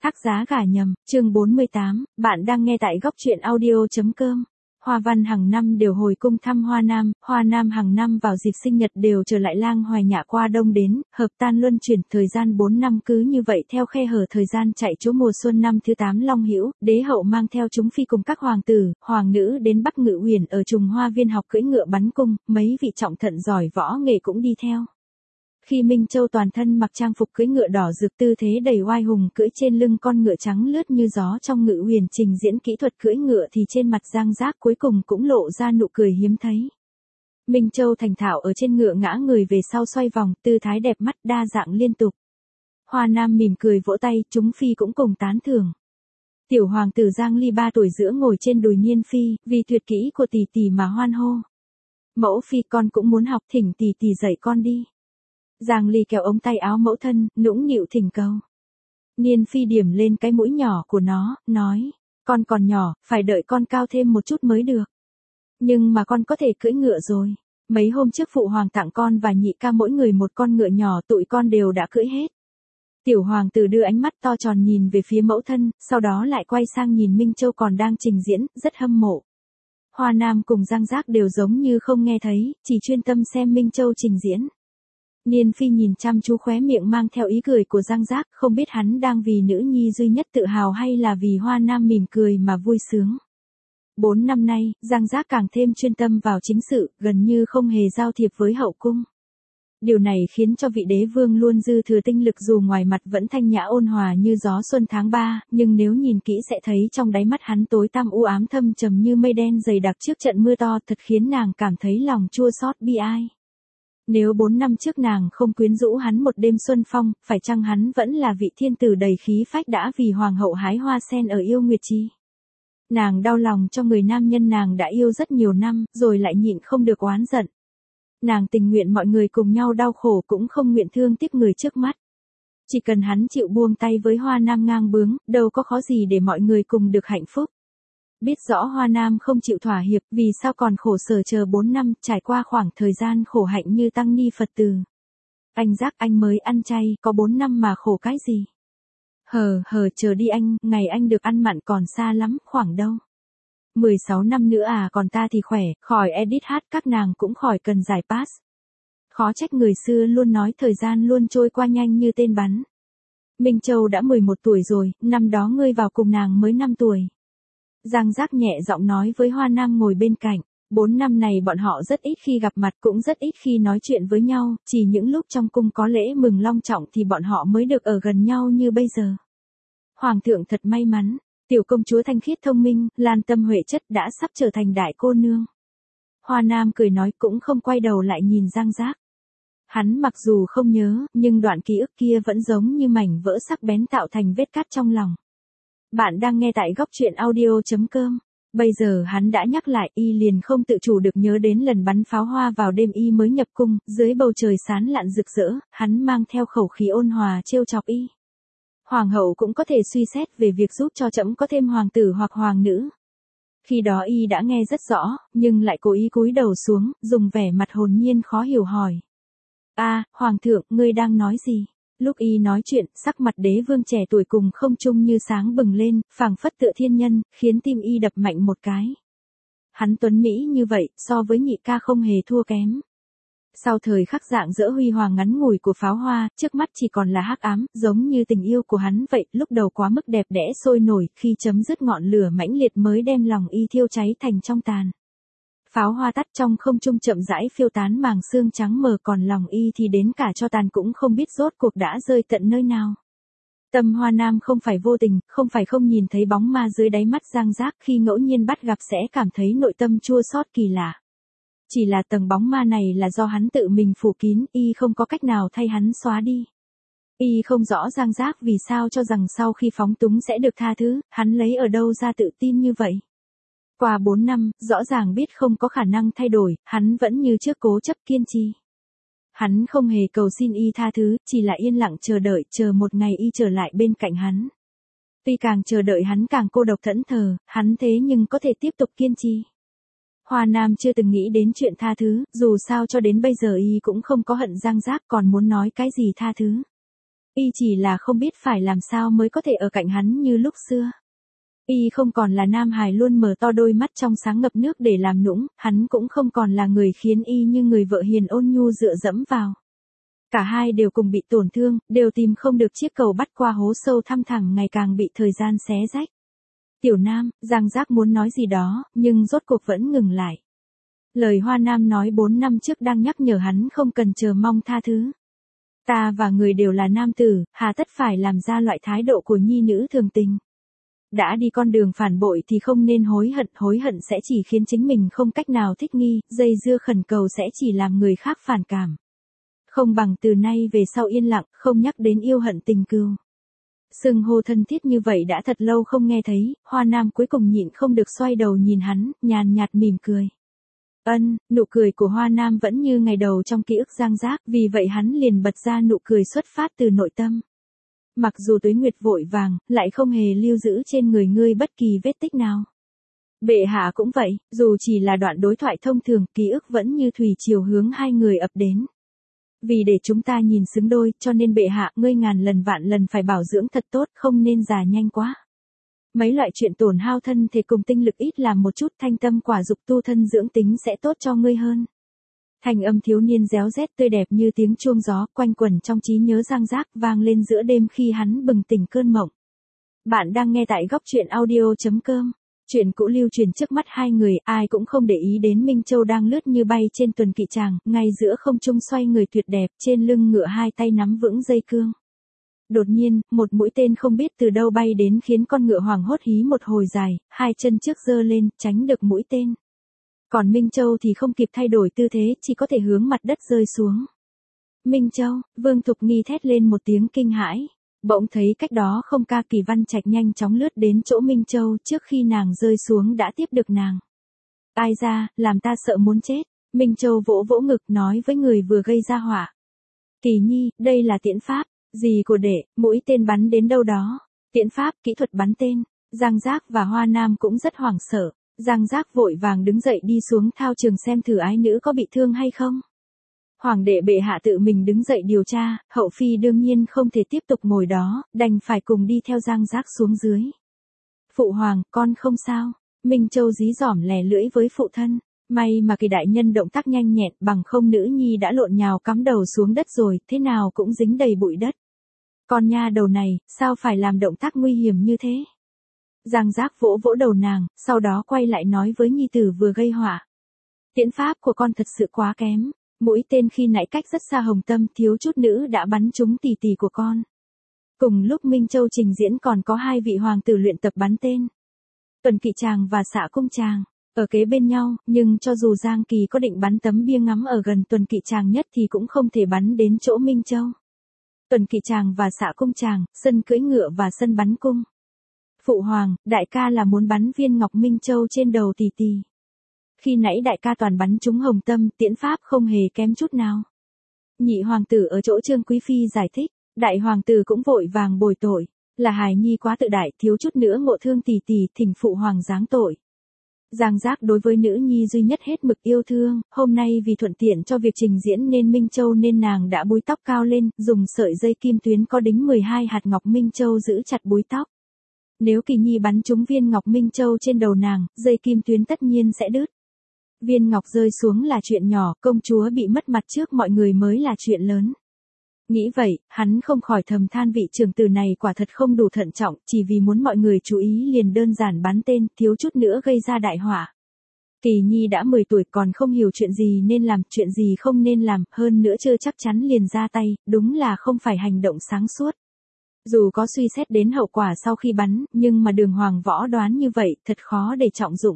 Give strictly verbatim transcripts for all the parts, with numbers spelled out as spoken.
Tác giá gả nhầm, chương bốn mươi tám, bạn đang nghe tại góc truyện audio.com. Hoa Văn hàng năm đều hồi cung thăm Hoa Nam, Hoa Nam hàng năm vào dịp sinh nhật đều trở lại lang Hoài Nhạ qua đông đến, hợp tan luân chuyển, thời gian bốn năm cứ như vậy theo khe hở thời gian chạy chỗ mùa xuân năm thứ tám Long Hữu, đế hậu mang theo chúng phi cùng các hoàng tử, hoàng nữ đến Bắc Ngự Uyển ở Trùng Hoa Viên học cưỡi ngựa bắn cung, mấy vị trọng thận giỏi võ nghệ cũng đi theo. Khi Minh Châu toàn thân mặc trang phục cưỡi ngựa đỏ rực tư thế đầy oai hùng cưỡi trên lưng con ngựa trắng lướt như gió trong Ngự Uyển trình diễn kỹ thuật cưỡi ngựa thì trên mặt Giang Giác cuối cùng cũng lộ ra nụ cười hiếm thấy. Minh Châu thành thạo ở trên ngựa ngã người về sau xoay vòng, tư thái đẹp mắt đa dạng liên tục. Hoa Nam mỉm cười vỗ tay, chúng phi cũng cùng tán thưởng. Tiểu hoàng tử Giang Ly ba tuổi giữa ngồi trên đùi Nhiên phi, vì tuyệt kỹ của tỷ tỷ mà hoan hô. Mẫu phi con cũng muốn học, thỉnh tỷ tỷ dạy con đi. Giang Ly kéo ống tay áo mẫu thân, nũng nịu thỉnh cầu. Niên phi điểm lên cái mũi nhỏ của nó, nói, con còn nhỏ, phải đợi con cao thêm một chút mới được. Nhưng mà con có thể cưỡi ngựa rồi. Mấy hôm trước phụ hoàng tặng con và nhị ca mỗi người một con ngựa nhỏ, tụi con đều đã cưỡi hết. Tiểu hoàng tử đưa ánh mắt to tròn nhìn về phía mẫu thân, sau đó lại quay sang nhìn Minh Châu còn đang trình diễn, rất hâm mộ. Hoa Nam cùng Giang Giác đều giống như không nghe thấy, chỉ chuyên tâm xem Minh Châu trình diễn. Niên phi nhìn chăm chú khóe miệng mang theo ý cười của Giang Giác, không biết hắn đang vì nữ nhi duy nhất tự hào hay là vì Hoa Nam mỉm cười mà vui sướng. Bốn năm nay, Giang Giác càng thêm chuyên tâm vào chính sự, gần như không hề giao thiệp với hậu cung. Điều này khiến cho vị đế vương luôn dư thừa tinh lực dù ngoài mặt vẫn thanh nhã ôn hòa như gió xuân tháng ba, nhưng nếu nhìn kỹ sẽ thấy trong đáy mắt hắn tối tăm u ám thâm trầm như mây đen dày đặc trước trận mưa to, thật khiến nàng cảm thấy lòng chua xót bi ai. Nếu bốn năm trước nàng không quyến rũ hắn một đêm xuân phong, phải chăng hắn vẫn là vị thiên tử đầy khí phách đã vì hoàng hậu hái hoa sen ở Yêu Nguyệt Trì? Nàng đau lòng cho người nam nhân nàng đã yêu rất nhiều năm, rồi lại nhịn không được oán giận. Nàng tình nguyện mọi người cùng nhau đau khổ cũng không nguyện thương tiếc người trước mắt. Chỉ cần hắn chịu buông tay với Hoa Nam ngang bướng, đâu có khó gì để mọi người cùng được hạnh phúc. Biết rõ Hoa Nam không chịu thỏa hiệp, vì sao còn khổ sở chờ bốn năm, trải qua khoảng thời gian khổ hạnh như tăng ni Phật tử. Anh Giác anh mới ăn chay, có bốn năm mà khổ cái gì? Hờ hờ chờ đi anh, ngày anh được ăn mặn còn xa lắm, khoảng đâu. mười sáu năm nữa à, còn ta thì khỏe, khỏi edit hát các nàng cũng khỏi cần giải pass. Khó trách người xưa luôn nói thời gian luôn trôi qua nhanh như tên bắn. Minh Châu đã mười một tuổi rồi, năm đó ngươi vào cùng nàng mới năm tuổi. Giang Giác nhẹ giọng nói với Hoa Nam ngồi bên cạnh, bốn năm này bọn họ rất ít khi gặp mặt cũng rất ít khi nói chuyện với nhau, chỉ những lúc trong cung có lễ mừng long trọng thì bọn họ mới được ở gần nhau như bây giờ. Hoàng thượng thật may mắn, tiểu công chúa thanh khiết thông minh, lan tâm huệ chất đã sắp trở thành đại cô nương. Hoa Nam cười nói cũng không quay đầu lại nhìn Giang Giác. Hắn mặc dù không nhớ, nhưng đoạn ký ức kia vẫn giống như mảnh vỡ sắc bén tạo thành vết cắt trong lòng. Bạn đang nghe tại góc truyện audio.com. Bây giờ hắn đã nhắc lại, y liền không tự chủ được nhớ đến lần bắn pháo hoa vào đêm y mới nhập cung, dưới bầu trời sáng lạn rực rỡ, hắn mang theo khẩu khí ôn hòa trêu chọc y. Hoàng hậu cũng có thể suy xét về việc giúp cho trẫm có thêm hoàng tử hoặc hoàng nữ. Khi đó y đã nghe rất rõ, nhưng lại cố ý cúi đầu xuống, dùng vẻ mặt hồn nhiên khó hiểu hỏi. A, hoàng thượng, ngươi đang nói gì? Lúc y nói chuyện, sắc mặt đế vương trẻ tuổi cùng không trung như sáng bừng lên, phảng phất tựa thiên nhân, khiến tim y đập mạnh một cái. Hắn tuấn mỹ như vậy, so với nhị ca không hề thua kém. Sau thời khắc dạng dỡ huy hoàng ngắn ngủi của pháo hoa, trước mắt chỉ còn là hắc ám, giống như tình yêu của hắn vậy, lúc đầu quá mức đẹp đẽ sôi nổi, khi chấm dứt ngọn lửa mãnh liệt mới đem lòng y thiêu cháy thành trong tàn. Pháo hoa tắt trong không trung chậm rãi phiêu tán màng xương trắng mờ, còn lòng y thì đến cả cho tàn cũng không biết rốt cuộc đã rơi tận nơi nào. Tâm Hoa Nam không phải vô tình, không phải không nhìn thấy bóng ma dưới đáy mắt Giang Giác, khi ngẫu nhiên bắt gặp sẽ cảm thấy nội tâm chua xót kỳ lạ. Chỉ là tầng bóng ma này là do hắn tự mình phủ kín, y không có cách nào thay hắn xóa đi. Y không rõ Giang Giác vì sao cho rằng sau khi phóng túng sẽ được tha thứ, hắn lấy ở đâu ra tự tin như vậy. Qua bốn năm, rõ ràng biết không có khả năng thay đổi, hắn vẫn như trước cố chấp kiên trì. Hắn không hề cầu xin y tha thứ, chỉ là yên lặng chờ đợi, chờ một ngày y trở lại bên cạnh hắn. Tuy càng chờ đợi hắn càng cô độc thẫn thờ, hắn thế nhưng có thể tiếp tục kiên trì. Hoa Nam chưa từng nghĩ đến chuyện tha thứ, dù sao cho đến bây giờ y cũng không có hận Giang Giác, còn muốn nói cái gì tha thứ. Y chỉ là không biết phải làm sao mới có thể ở cạnh hắn như lúc xưa. Y không còn là nam hài luôn mở to đôi mắt trong sáng ngập nước để làm nũng, hắn cũng không còn là người khiến Y như người vợ hiền ôn nhu dựa dẫm vào. Cả hai đều cùng bị tổn thương, đều tìm không được chiếc cầu bắt qua hố sâu thăm thẳm ngày càng bị thời gian xé rách. Tiểu Nam, Giang Giác muốn nói gì đó, nhưng rốt cuộc vẫn ngừng lại. Lời Hoa Nam nói bốn năm trước đang nhắc nhở hắn không cần chờ mong tha thứ. Ta và người đều là nam tử, hà tất phải làm ra loại thái độ của nhi nữ thường tình. Đã đi con đường phản bội thì không nên hối hận, hối hận sẽ chỉ khiến chính mình không cách nào thích nghi, dây dưa khẩn cầu sẽ chỉ làm người khác phản cảm. Không bằng từ nay về sau yên lặng, không nhắc đến yêu hận tình cừu. Xưng hô thân thiết như vậy đã thật lâu không nghe thấy, Hoa Nam cuối cùng nhịn không được xoay đầu nhìn hắn, nhàn nhạt mỉm cười. Ân, nụ cười của Hoa Nam vẫn như ngày đầu trong ký ức Giang Giác, vì vậy hắn liền bật ra nụ cười xuất phát từ nội tâm. Mặc dù tuế nguyệt vội vàng, lại không hề lưu giữ trên người ngươi bất kỳ vết tích nào. Bệ hạ cũng vậy, dù chỉ là đoạn đối thoại thông thường, ký ức vẫn như thủy triều hướng hai người ập đến. Vì để chúng ta nhìn xứng đôi, cho nên bệ hạ, ngươi ngàn lần vạn lần phải bảo dưỡng thật tốt, không nên già nhanh quá. Mấy loại chuyện tổn hao thân thể cùng tinh lực ít làm một chút, thanh tâm quả dục tu thân dưỡng tính sẽ tốt cho ngươi hơn. Thanh âm thiếu niên réo rét tươi đẹp như tiếng chuông gió, quanh quẩn trong trí nhớ Giang Giác, vang lên giữa đêm khi hắn bừng tỉnh cơn mộng. Bạn đang nghe tại góc truyện audio chấm com. Chuyện cũ lưu truyền trước mắt hai người, ai cũng không để ý đến Minh Châu đang lướt như bay trên tuần kỵ tràng, ngay giữa không trung xoay người tuyệt đẹp, trên lưng ngựa hai tay nắm vững dây cương. Đột nhiên, một mũi tên không biết từ đâu bay đến khiến con ngựa hoảng hốt hí một hồi dài, hai chân trước giơ lên, tránh được mũi tên. Còn Minh Châu thì không kịp thay đổi tư thế, chỉ có thể hướng mặt đất rơi xuống. Minh Châu, Vương Thục Nghi thét lên một tiếng kinh hãi. Bỗng thấy cách đó không ca Kỳ Văn Trạch nhanh chóng lướt đến chỗ Minh Châu, trước khi nàng rơi xuống đã tiếp được nàng. Ai ra, làm ta sợ muốn chết. Minh Châu vỗ vỗ ngực nói với người vừa gây ra họa. Kỳ Nhi, đây là tiễn pháp. Gì của đệ, mũi tên bắn đến đâu đó. Tiễn pháp, kỹ thuật bắn tên. Giang Giác và Hoa Nam cũng rất hoảng sợ. Giang Giác vội vàng đứng dậy đi xuống thao trường xem thử ái nữ có bị thương hay không. Hoàng đệ bệ hạ tự mình đứng dậy điều tra, hậu phi đương nhiên không thể tiếp tục ngồi đó, đành phải cùng đi theo Giang Giác xuống dưới. Phụ hoàng, con không sao. Minh Châu dí dỏm lè lưỡi với phụ thân. May mà Kỳ đại nhân động tác nhanh nhẹn, bằng không nữ nhi đã lộn nhào cắm đầu xuống đất rồi, thế nào cũng dính đầy bụi đất. Con nha đầu này, sao phải làm động tác nguy hiểm như thế? Giang Giác vỗ vỗ đầu nàng, sau đó quay lại nói với nhi tử vừa gây họa. Tiễn pháp của con thật sự quá kém. Mũi tên khi nãy cách rất xa hồng tâm, thiếu chút nữ đã bắn trúng tỉ tỉ của con. Cùng lúc Minh Châu trình diễn còn có hai vị hoàng tử luyện tập bắn tên. Tuần Kỵ Tràng và Xạ Cung Tràng, ở kế bên nhau, nhưng cho dù Giang Kỳ có định bắn tấm bia ngắm ở gần Tuần Kỵ Tràng nhất thì cũng không thể bắn đến chỗ Minh Châu. Tuần Kỵ Tràng và Xạ Cung Tràng, sân cưỡi ngựa và sân bắn cung. Phụ hoàng, đại ca là muốn bắn viên ngọc Minh Châu trên đầu tỉ tỉ. Khi nãy đại ca toàn bắn trúng hồng tâm, tiễn pháp không hề kém chút nào. Nhị hoàng tử ở chỗ Trương Quý Phi giải thích, đại hoàng tử cũng vội vàng bồi tội, là hài nhi quá tự đại, thiếu chút nữa ngộ thương tỉ tỉ, thỉnh phụ hoàng giáng tội. Giang Giác đối với nữ nhi duy nhất hết mực yêu thương, hôm nay vì thuận tiện cho việc trình diễn nên Minh Châu nên nàng đã búi tóc cao lên, dùng sợi dây kim tuyến có đính mười hai hạt ngọc Minh Châu giữ chặt búi tóc. Nếu Kỳ Nhi bắn trúng viên ngọc Minh Châu trên đầu nàng, dây kim tuyến tất nhiên sẽ đứt. Viên ngọc rơi xuống là chuyện nhỏ, công chúa bị mất mặt trước mọi người mới là chuyện lớn. Nghĩ vậy, hắn không khỏi thầm than vị trưởng tử này quả thật không đủ thận trọng, chỉ vì muốn mọi người chú ý liền đơn giản bắn tên, thiếu chút nữa gây ra đại họa. Kỳ Nhi đã mười tuổi còn không hiểu chuyện gì nên làm, chuyện gì không nên làm, hơn nữa chưa chắc chắn liền ra tay, đúng là không phải hành động sáng suốt. Dù có suy xét đến hậu quả sau khi bắn, nhưng mà Đường Hoàng Võ đoán như vậy, thật khó để trọng dụng.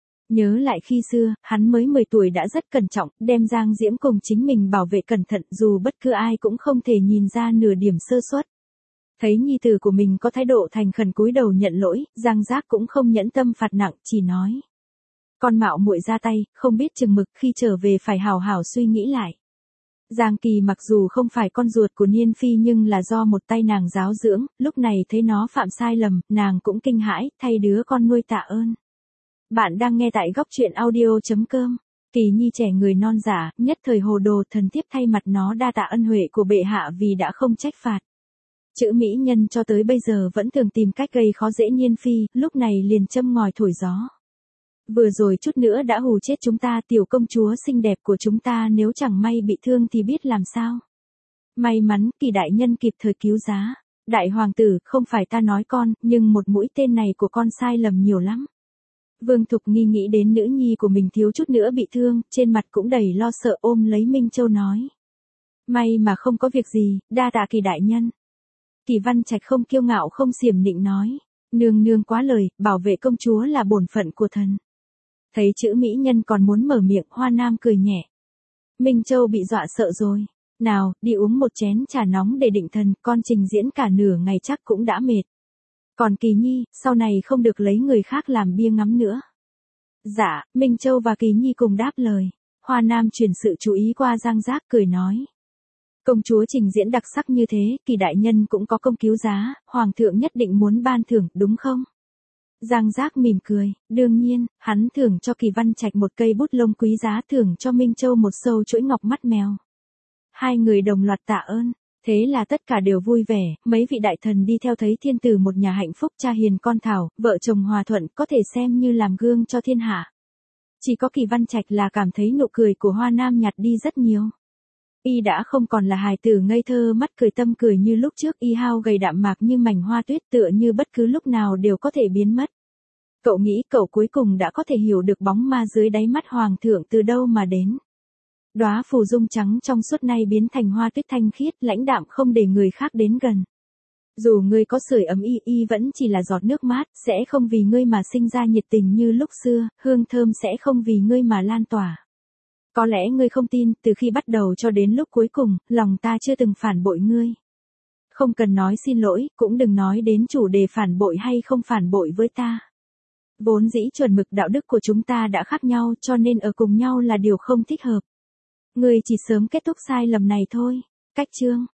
Nhớ lại khi xưa, hắn mới mười tuổi đã rất cẩn trọng, đem Giang Diễm cùng chính mình bảo vệ cẩn thận, dù bất cứ ai cũng không thể nhìn ra nửa điểm sơ suất. Thấy nhi tử của mình có thái độ thành khẩn cúi đầu nhận lỗi, Giang Giác cũng không nhẫn tâm phạt nặng, chỉ nói: "Con mạo muội ra tay, không biết chừng mực, khi trở về phải hào hào suy nghĩ lại." Giang Kỳ mặc dù không phải con ruột của Niên Phi nhưng là do một tay nàng giáo dưỡng, lúc này thấy nó phạm sai lầm, nàng cũng kinh hãi, thay đứa con nuôi tạ ơn. Bạn đang nghe tại góc truyện audio chấm com. Kỳ Nhi trẻ người non giả, nhất thời hồ đồ, thần thiếp thay mặt nó đa tạ ân huệ của bệ hạ vì đã không trách phạt. Chữ mỹ nhân cho tới bây giờ vẫn thường tìm cách gây khó dễ Nhiên Phi, lúc này liền châm ngòi thổi gió. Vừa rồi chút nữa đã hù chết chúng ta, tiểu công chúa xinh đẹp của chúng ta nếu chẳng may bị thương thì biết làm sao. May mắn Kỳ đại nhân kịp thời cứu giá. Đại hoàng tử, không phải ta nói con, nhưng một mũi tên này của con sai lầm nhiều lắm. Vương Thục Nghi nghĩ đến nữ nhi của mình thiếu chút nữa bị thương, trên mặt cũng đầy lo sợ ôm lấy Minh Châu nói. May mà không có việc gì, đa tạ Kỳ đại nhân. Kỳ Văn Trạch không kiêu ngạo không xiểm nịnh nói. Nương nương quá lời, bảo vệ công chúa là bổn phận của thần. Thấy chữ mỹ nhân còn muốn mở miệng, Hoa Nam cười nhẹ. Minh Châu bị dọa sợ rồi. Nào, đi uống một chén trà nóng để định thần, con trình diễn cả nửa ngày chắc cũng đã mệt. Còn Kỳ Nhi, sau này không được lấy người khác làm bia ngắm nữa. Dạ, Minh Châu và Kỳ Nhi cùng đáp lời. Hoa Nam chuyển sự chú ý qua Giang Giác cười nói. Công chúa trình diễn đặc sắc như thế, Kỳ đại nhân cũng có công cứu giá, hoàng thượng nhất định muốn ban thưởng, đúng không? Giang Giác mỉm cười, đương nhiên, hắn thưởng cho Kỳ Văn Trạch một cây bút lông quý giá, thưởng cho Minh Châu một sâu chuỗi ngọc mắt mèo. Hai người đồng loạt tạ ơn, thế là tất cả đều vui vẻ, mấy vị đại thần đi theo thấy thiên tử một nhà hạnh phúc, cha hiền con thảo, vợ chồng hòa thuận, có thể xem như làm gương cho thiên hạ. Chỉ có Kỳ Văn Trạch là cảm thấy nụ cười của Hoa Nam nhạt đi rất nhiều. Y đã không còn là hài tử ngây thơ mắt cười tâm cười như lúc trước, y hao gầy đạm mạc như mảnh hoa tuyết, tựa như bất cứ lúc nào đều có thể biến mất. Cậu nghĩ cậu cuối cùng đã có thể hiểu được bóng ma dưới đáy mắt hoàng thượng từ đâu mà đến. Đóa phù dung trắng trong suốt nay biến thành hoa tuyết thanh khiết, lãnh đạm không để người khác đến gần. Dù ngươi có sưởi ấm y, y vẫn chỉ là giọt nước mát, sẽ không vì ngươi mà sinh ra nhiệt tình như lúc xưa, hương thơm sẽ không vì ngươi mà lan tỏa. Có lẽ ngươi không tin, từ khi bắt đầu cho đến lúc cuối cùng, lòng ta chưa từng phản bội ngươi. Không cần nói xin lỗi, cũng đừng nói đến chủ đề phản bội hay không phản bội với ta. Vốn dĩ chuẩn mực đạo đức của chúng ta đã khác nhau, cho nên ở cùng nhau là điều không thích hợp. Ngươi chỉ sớm kết thúc sai lầm này thôi. Cách chương